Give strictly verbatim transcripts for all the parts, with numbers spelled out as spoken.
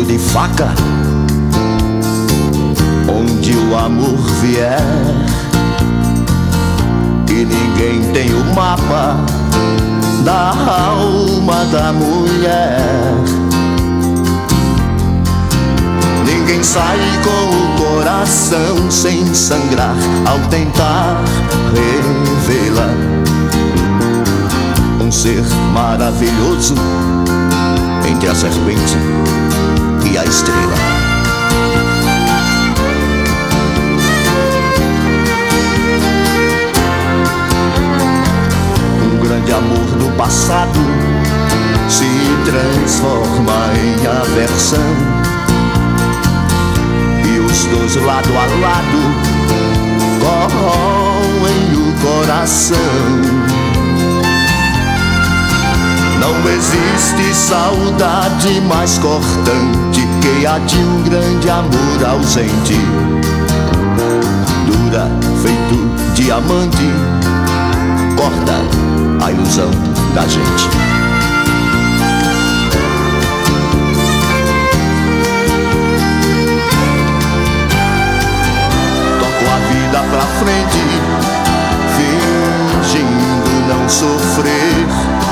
de faca, onde o amor vier, e ninguém tem o mapa da alma da mulher. Ninguém sai com o coração sem sangrar ao tentar revelar um ser maravilhoso entre a serpente e a estrela. Um grande amor do passado se transforma em aversão, e os dois lado a lado corroem o coração. Não existe saudade mais cortante que a de um grande amor ausente. Dura feito diamante, corta a ilusão da gente. Toco a vida pra frente, fingindo não sofrer,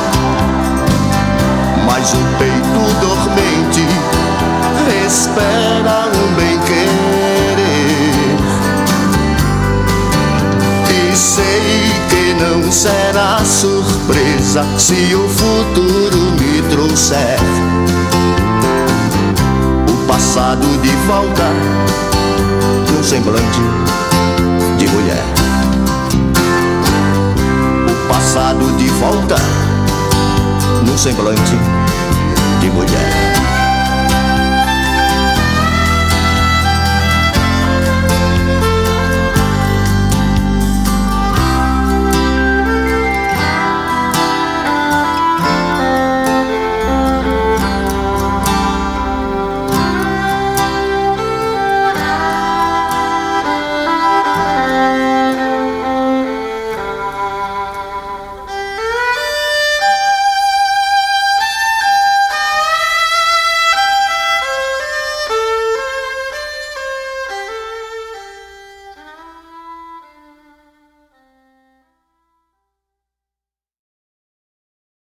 mas o peito dormente espera um bem-querer. E sei que não será surpresa se o futuro me trouxer o passado de volta num semblante de mulher. O passado de volta num semblante de mulher.